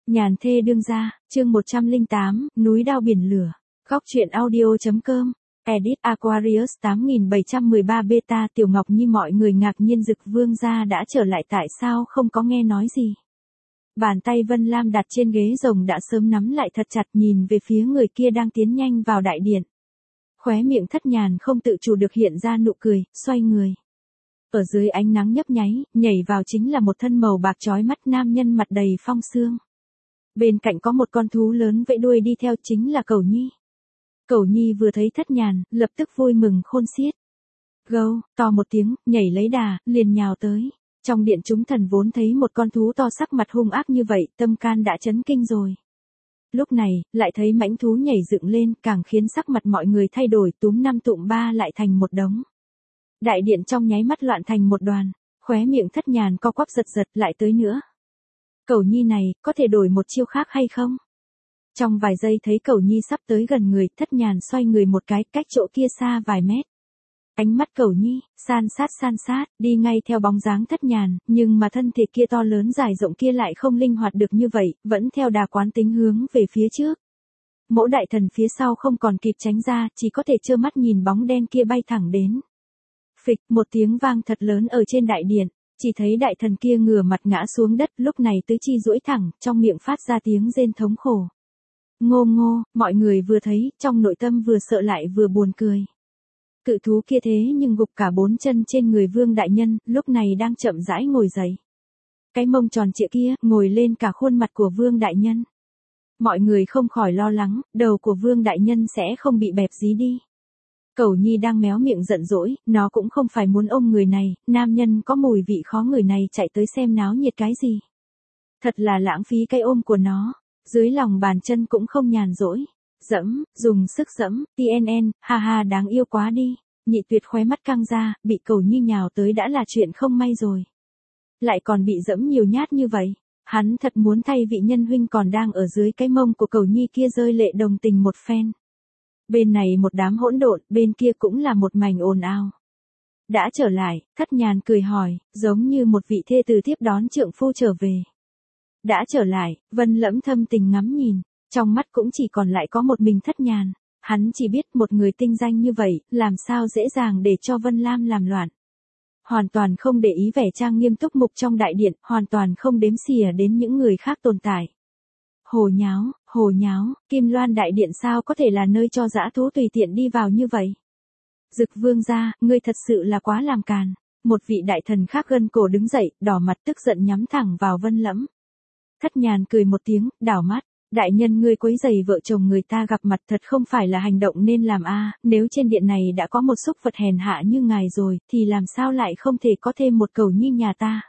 Nhàn thê đương gia, chương 108, núi đao biển lửa. Góc truyện audio.com. Edit Aquarius 8713 beta. Tiểu Ngọc Nhi. Mọi người ngạc nhiên Dực Vương gia đã trở lại, tại sao không có nghe nói gì. Bàn tay Vân Lam đặt trên ghế rồng đã sớm nắm lại thật chặt, nhìn về phía người kia đang tiến nhanh vào đại điện. Khóe miệng Thất Nhàn không tự chủ được hiện ra nụ cười, xoay người. Ở dưới ánh nắng nhấp nháy, nhảy vào chính là một thân màu bạc chói mắt nam nhân mặt đầy phong sương. Bên cạnh có một con thú lớn vẫy đuôi đi theo, chính là Cẩu Nhi. Cẩu Nhi vừa thấy Thất Nhàn, lập tức vui mừng khôn xiết. Gâu, to một tiếng, nhảy lấy đà, liền nhào tới. Trong điện chúng thần vốn thấy một con thú to sắc mặt hung ác như vậy, tâm can đã chấn kinh rồi. Lúc này, lại thấy mãnh thú nhảy dựng lên, càng khiến sắc mặt mọi người thay đổi, túm năm tụm ba lại thành một đống. Đại điện trong nháy mắt loạn thành một đoàn, khóe miệng Thất Nhàn co quắp giật giật, lại tới nữa. Cẩu Nhi này, có thể đổi một chiêu khác hay không? Trong vài giây thấy Cẩu Nhi sắp tới gần người, Thất Nhàn xoay người một cái, cách chỗ kia xa vài mét. Ánh mắt Cẩu Nhi, san sát, đi ngay theo bóng dáng Thất Nhàn, nhưng mà thân thể kia to lớn dài rộng kia lại không linh hoạt được như vậy, vẫn theo đà quán tính hướng về phía trước. Mỗ đại thần phía sau không còn kịp tránh ra, chỉ có thể trơ mắt nhìn bóng đen kia bay thẳng đến. Phịch, một tiếng vang thật lớn ở trên đại điện, chỉ thấy đại thần kia ngửa mặt ngã xuống đất, lúc này tứ chi duỗi thẳng, trong miệng phát ra tiếng rên thống khổ. Ngô ngô, mọi người vừa thấy, trong nội tâm vừa sợ lại vừa buồn cười. Cự thú kia thế nhưng gục cả bốn chân trên người Vương đại nhân, lúc này đang chậm rãi ngồi dậy. Cái mông tròn trịa kia, ngồi lên cả khuôn mặt của Vương đại nhân. Mọi người không khỏi lo lắng, đầu của Vương đại nhân sẽ không bị bẹp dí đi. Cẩu Nhi đang méo miệng giận dỗi, nó cũng không phải muốn ôm người này, nam nhân có mùi vị khó người này chạy tới xem náo nhiệt cái gì. Thật là lãng phí cái ôm của nó, dưới lòng bàn chân cũng không nhàn rỗi. Dẫm, dùng sức dẫm, TNN, ha ha đáng yêu quá đi. Nhị Tuyệt khóe mắt căng ra, bị Cẩu Nhi nhào tới đã là chuyện không may rồi. Lại còn bị dẫm nhiều nhát như vậy, hắn thật muốn thay vị nhân huynh còn đang ở dưới cái mông của Cẩu Nhi kia rơi lệ đồng tình một phen. Bên này một đám hỗn độn, bên kia cũng là một mảnh ồn ào. Đã trở lại, Thất Nhàn cười hỏi, giống như một vị thê từ tiếp đón trượng phu trở về. Đã trở lại, Vân Lẫm thâm tình ngắm nhìn, trong mắt cũng chỉ còn lại có một mình Thất Nhàn. Hắn chỉ biết một người tinh danh như vậy, làm sao dễ dàng để cho Vân Lam làm loạn. Hoàn toàn không để ý vẻ trang nghiêm túc mục trong đại điện, hoàn toàn không đếm xỉa đến những người khác tồn tại. Hồ nháo, Kim Loan đại điện sao có thể là nơi cho dã thú tùy tiện đi vào như vậy. Dực Vương gia, ngươi thật sự là quá làm càn. Một vị đại thần khác gân cổ đứng dậy, đỏ mặt tức giận nhắm thẳng vào Vân Lẫm. Thất Nhàn cười một tiếng, đảo mắt, đại nhân ngươi quấy rầy vợ chồng người ta gặp mặt thật không phải là hành động nên làm a. Nếu trên điện này đã có một xúc vật hèn hạ như ngài rồi, thì làm sao lại không thể có thêm một Cẩu Nhi nhà ta.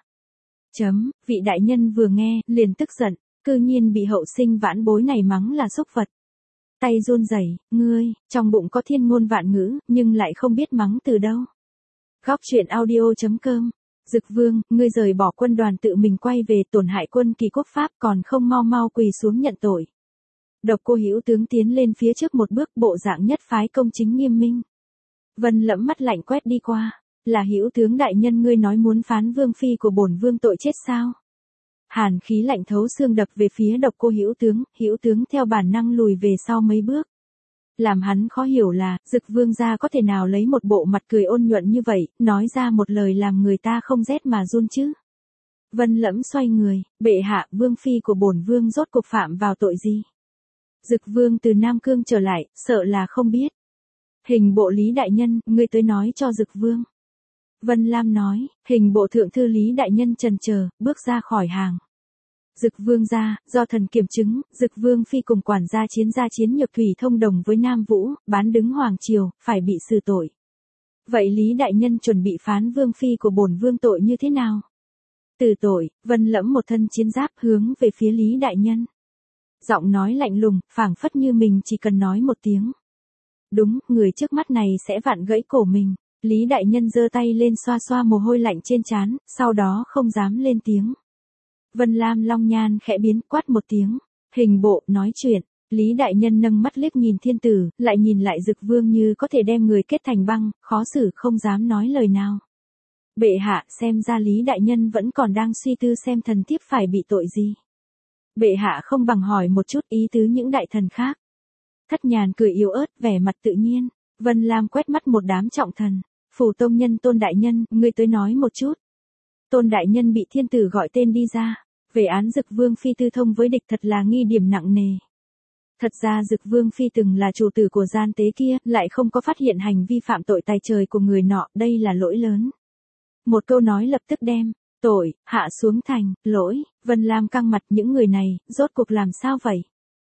Vị đại nhân vừa nghe, liền tức giận. Cư nhiên bị hậu sinh vãn bối này mắng là xúc vật. Tay run rẩy, ngươi, trong bụng có thiên ngôn vạn ngữ, nhưng lại không biết mắng từ đâu. Góc truyện audio.com. Dực Vương, ngươi rời bỏ quân đoàn tự mình quay về, tổn hại quân kỳ quốc Pháp, còn không mau mau quỳ xuống nhận tội. Độc Cô Hữu tướng tiến lên phía trước một bước, bộ dạng nhất phái công chính nghiêm minh. Vân Lẫm mắt lạnh quét đi qua, là Hữu tướng đại nhân, ngươi nói muốn phán vương phi của bổn vương tội chết sao? Hàn khí lạnh thấu xương đập về phía Độc Cô Hữu tướng theo bản năng lùi về sau mấy bước. Làm hắn khó hiểu là, Dực Vương gia có thể nào lấy một bộ mặt cười ôn nhuận như vậy, nói ra một lời làm người ta không rét mà run chứ. Vân Lẫm xoay người, bệ hạ, vương phi của bổn vương rốt cuộc phạm vào tội gì? Dực Vương từ Nam Cương trở lại, sợ là không biết. Hình bộ Lý đại nhân, ngươi tới nói cho Dực Vương. Vân Lam nói, hình bộ thượng thư Lý đại nhân chần chờ, bước ra khỏi hàng. Dực Vương gia, do thần kiểm chứng, Dực Vương phi cùng quản gia chiến Nhược Thủy thông đồng với Nam Vũ, bán đứng hoàng triều, phải bị xử tội. Vậy Lý đại nhân chuẩn bị phán vương phi của bổn vương tội như thế nào? Từ tội, Vân Lẫm một thân chiến giáp hướng về phía Lý đại nhân. Giọng nói lạnh lùng, phảng phất như mình chỉ cần nói một tiếng. Đúng, người trước mắt này sẽ vặn gãy cổ mình. Lý đại nhân giơ tay lên xoa xoa mồ hôi lạnh trên trán, sau đó không dám lên tiếng. Vân Lam long nhan khẽ biến, quát một tiếng. Hình bộ, nói chuyện. Lý đại nhân nâng mắt liếc nhìn thiên tử, lại nhìn lại Dực Vương như có thể đem người kết thành băng, khó xử không dám nói lời nào. Bệ hạ, xem ra Lý đại nhân vẫn còn đang suy tư xem thần thiếp phải bị tội gì. Bệ hạ không bằng hỏi một chút ý tứ những đại thần khác. Thất Nhàn cười yếu ớt, vẻ mặt tự nhiên. Vân Lam quét mắt một đám trọng thần. Phủ tông nhân Tôn đại nhân, ngươi tới nói một chút. Tôn đại nhân bị thiên tử gọi tên đi ra. Về án Dực Vương Phi tư thông với địch thật là nghi điểm nặng nề. Thật ra Dực Vương Phi từng là chủ tử của gian tế kia, lại không có phát hiện hành vi phạm tội tài trời của người nọ, đây là lỗi lớn. Một câu nói lập tức đem tội hạ xuống thành lỗi. Vân Lam căng mặt, những người này rốt cuộc làm sao vậy?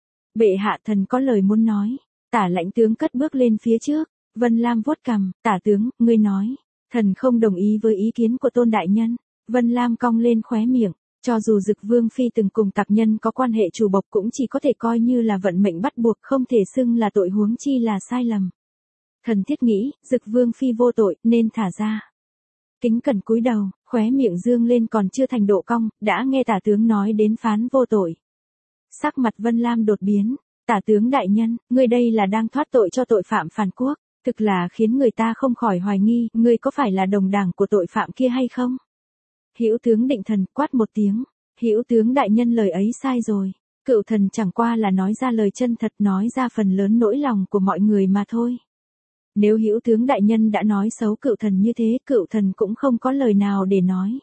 Bệ hạ, thần có lời muốn nói. Tả lãnh tướng cất bước lên phía trước. Vân Lam vuốt cằm, tả tướng, ngươi nói. Thần không đồng ý với ý kiến của Tôn đại nhân. Vân Lam cong lên khóe miệng. Cho dù Dực Vương Phi từng cùng tặc nhân có quan hệ chủ bộc cũng chỉ có thể coi như là vận mệnh bắt buộc, không thể xưng là tội, huống chi là sai lầm. Thần thiết nghĩ, Dực Vương Phi vô tội, nên thả ra. Kính cẩn cúi đầu, khóe miệng dương lên còn chưa thành độ cong, đã nghe tả tướng nói đến phán vô tội. Sắc mặt Vân Lam đột biến, tả tướng đại nhân, ngươi đây là đang thoát tội cho tội phạm phản quốc, thực là khiến người ta không khỏi hoài nghi, ngươi có phải là đồng đảng của tội phạm kia hay không? Hữu tướng Định Thần quát một tiếng, Hữu tướng đại nhân lời ấy sai rồi, cựu thần chẳng qua là nói ra lời chân thật, nói ra phần lớn nỗi lòng của mọi người mà thôi. Nếu Hữu tướng đại nhân đã nói xấu cựu thần như thế, cựu thần cũng không có lời nào để nói.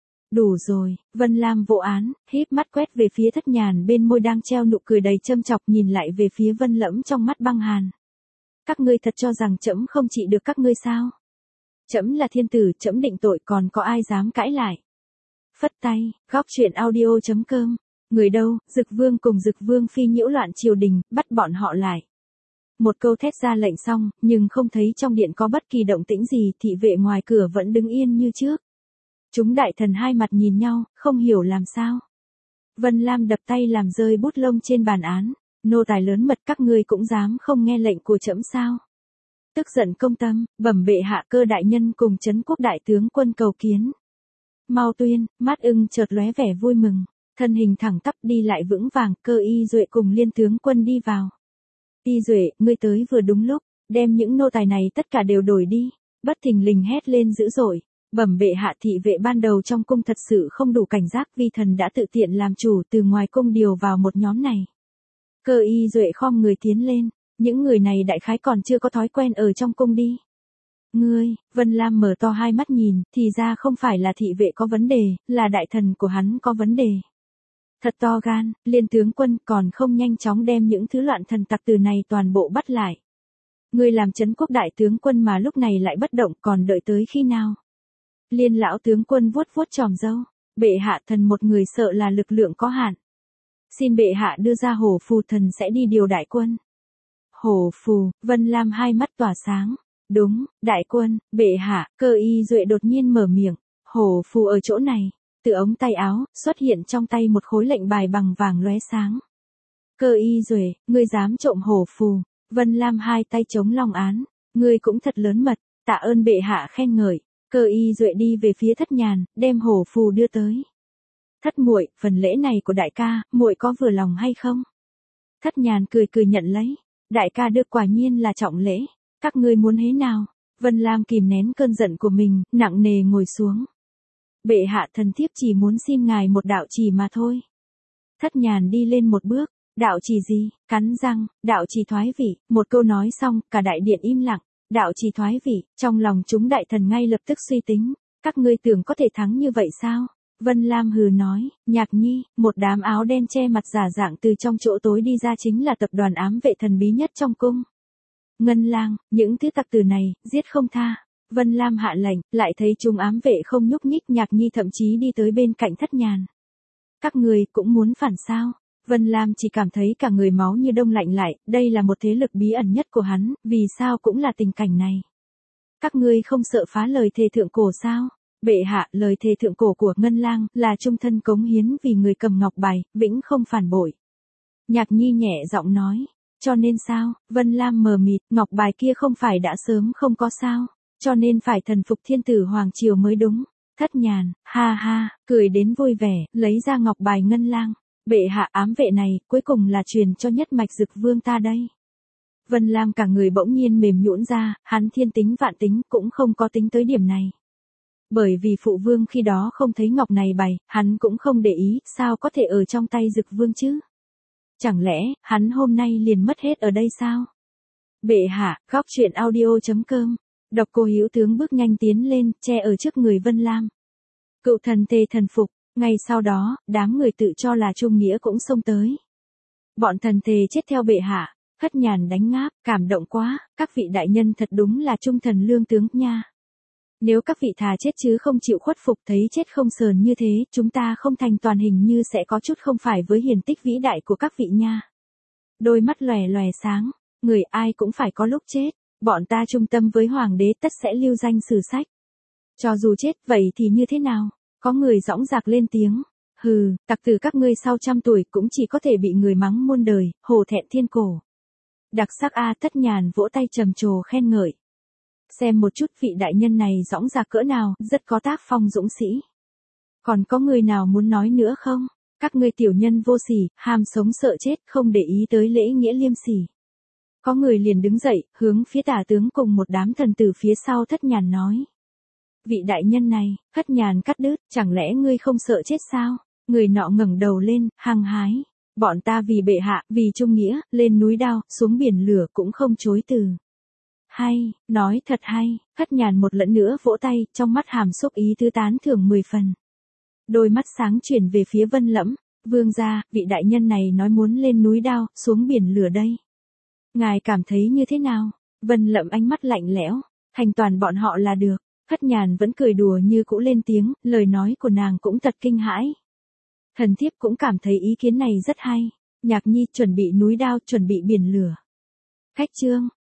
Đủ rồi, Vân Lam vô án, híp mắt quét về phía Thất Nhàn bên môi đang treo nụ cười đầy châm chọc, nhìn lại về phía Vân Lẫm trong mắt băng hàn. Các ngươi thật cho rằng trẫm không trị được các ngươi sao? Trẫm là thiên tử, trẫm định tội, còn có ai dám cãi lại? Phất tay, góc truyện audio.com. Người đâu? Dực Vương cùng Dực Vương Phi nhiễu loạn triều đình, bắt bọn họ lại. Một câu thét ra lệnh xong, nhưng không thấy trong điện có bất kỳ động tĩnh gì, thị vệ ngoài cửa vẫn đứng yên như trước. Chúng đại thần hai mặt nhìn nhau, không hiểu làm sao. Vân Lam đập tay làm rơi bút lông trên bàn án. Nô tài lớn mật, các ngươi cũng dám không nghe lệnh của trẫm sao? Tức giận công tâm, bẩm bệ hạ, Cơ đại nhân cùng Trấn Quốc đại tướng quân cầu kiến. Mau tuyên. Mắt ưng chợt lóe vẻ vui mừng, thân hình thẳng tắp đi lại vững vàng. Cơ Y Duệ cùng Liên tướng quân đi vào. Y Duệ, ngươi tới vừa đúng lúc, đem những nô tài này tất cả đều đổi đi. Bất thình lình hét lên dữ dội. Bẩm bệ hạ, thị vệ ban đầu trong cung thật sự không đủ cảnh giác, vi thần đã tự tiện làm chủ, từ ngoài cung điều vào một nhóm này. Cơ Y Duệ khom người tiến lên, những người này đại khái còn chưa có thói quen ở trong cung đi. Ngươi, Vân Lam mở to hai mắt nhìn, thì ra không phải là thị vệ có vấn đề, là đại thần của hắn có vấn đề. Thật to gan, Liên tướng quân, còn không nhanh chóng đem những thứ loạn thần tặc từ này toàn bộ bắt lại. Ngươi làm Trấn Quốc đại tướng quân mà lúc này lại bất động, còn đợi tới khi nào? Liên lão tướng quân vuốt vuốt chòm râu, bệ hạ, thần một người sợ là lực lượng có hạn. Xin bệ hạ đưa ra hổ phù, thần sẽ đi điều đại quân. Hổ phù? Vân Lam hai mắt tỏa sáng. Đúng, đại quân, bệ hạ. Cơ Y Duệ đột nhiên mở miệng. Hổ phù ở chỗ này. Từ ống tay áo, xuất hiện trong tay một khối lệnh bài bằng vàng lóe sáng. Cơ Y Duệ, ngươi dám trộm hổ phù? Vân Lam hai tay chống long án. Ngươi cũng thật lớn mật, tạ ơn bệ hạ khen ngợi. Cơ Y Duệ đi về phía Thất Nhàn, đem hổ phù đưa tới. Thất muội, phần lễ này của đại ca, muội có vừa lòng hay không? Thất Nhàn cười cười nhận lấy. Đại ca được quả nhiên là trọng lễ. Các ngươi muốn thế nào? Vân Lam kìm nén cơn giận của mình, nặng nề ngồi xuống. Bệ hạ, thần thiếp chỉ muốn xin ngài một đạo trì mà thôi. Thất Nhàn đi lên một bước. Đạo trì gì? Cắn răng, đạo trì thoái vị. Một câu nói xong, cả đại điện im lặng. Đạo trì thoái vị, trong lòng chúng đại thần ngay lập tức suy tính. Các ngươi tưởng có thể thắng như vậy sao? Vân Lam hừ nói, Nhạc Nhi, một đám áo đen che mặt giả dạng từ trong chỗ tối đi ra chính là tập đoàn ám vệ thần bí nhất trong cung. Ngân Lang, những thứ tặc tử này, giết không tha. Vân Lam hạ lệnh, lại thấy chúng ám vệ không nhúc nhích, Nhạc Nhi thậm chí đi tới bên cạnh Thất Nhàn. Các người cũng muốn phản sao? Vân Lam chỉ cảm thấy cả người máu như đông lạnh lại, đây là một thế lực bí ẩn nhất của hắn, vì sao cũng là tình cảnh này. Các ngươi không sợ phá lời thề thượng cổ sao? Bệ hạ, lời thề thượng cổ của Ngân Lang là trung thân cống hiến vì người cầm ngọc bài, vĩnh không phản bội. Nhạc Nhi nhẹ giọng nói, cho nên sao? Vân Lam mờ mịt, ngọc bài kia không phải đã sớm không có sao, cho nên phải thần phục thiên tử hoàng triều mới đúng. Thất Nhàn, ha ha, cười đến vui vẻ, lấy ra ngọc bài Ngân Lang. Bệ hạ, ám vệ này, cuối cùng là truyền cho nhất mạch Dực Vương ta đây. Vân Lam cả người bỗng nhiên mềm nhũn ra, hắn thiên tính vạn tính, cũng không có tính tới điểm này. Bởi vì phụ vương khi đó không thấy ngọc này bày, hắn cũng không để ý, sao có thể ở trong tay Dực vương chứ? Chẳng lẽ, hắn hôm nay liền mất hết ở đây sao? Bệ hạ, góc truyện audio.com. Độc Cô Hữu Tướng bước nhanh tiến lên, che ở trước người Vân Lam. Cựu thần tề thần phục, ngay sau đó, đám người tự cho là trung nghĩa cũng xông tới. Bọn thần tề chết theo bệ hạ, Khất Nhàn đánh ngáp, cảm động quá, các vị đại nhân thật đúng là trung thần lương tướng nha. Nếu các vị thà chết chứ không chịu khuất phục, thấy chết không sờn như thế, chúng ta không thành toàn hình như sẽ có chút không phải với hiền tích vĩ đại của các vị nha. Đôi mắt lòe lòe sáng, người ai cũng phải có lúc chết, bọn ta trung tâm với hoàng đế tất sẽ lưu danh sử sách. Cho dù chết vậy thì như thế nào? Có người dõng dạc lên tiếng. Hừ, tặc tử các ngươi sau 100 tuổi cũng chỉ có thể bị người mắng muôn đời, hổ thẹn thiên cổ. Đặc sắc a. Thất Nhàn vỗ tay trầm trồ khen ngợi. Xem một chút vị đại nhân này dõng dạc cỡ nào, rất có tác phong dũng sĩ. Còn có người nào muốn nói nữa không? Các ngươi tiểu nhân vô sỉ, ham sống sợ chết, không để ý tới lễ nghĩa liêm sỉ. Có người liền đứng dậy, hướng phía Tả tướng cùng một đám thần tử phía sau Thất Nhàn nói. Vị đại nhân này, Thất Nhàn cắt đứt, chẳng lẽ ngươi không sợ chết sao? Người nọ ngẩng đầu lên, hăng hái. Bọn ta vì bệ hạ, vì trung nghĩa, lên núi đao, xuống biển lửa cũng không chối từ. Hay, nói thật hay, Thất Nhàn một lần nữa vỗ tay, trong mắt hàm xúc ý tứ tán thưởng 10 phần. Đôi mắt sáng chuyển về phía Vân Lẫm, vương gia, vị đại nhân này nói muốn lên núi đao, xuống biển lửa đây. Ngài cảm thấy như thế nào? Vân Lẫm ánh mắt lạnh lẽo, thành toàn bọn họ là được. Thất Nhàn vẫn cười đùa như cũ lên tiếng, lời nói của nàng cũng thật kinh hãi. Thần thiếp cũng cảm thấy ý kiến này rất hay. Nhạc Nhi chuẩn bị núi đao, chuẩn bị biển lửa. Khách trương,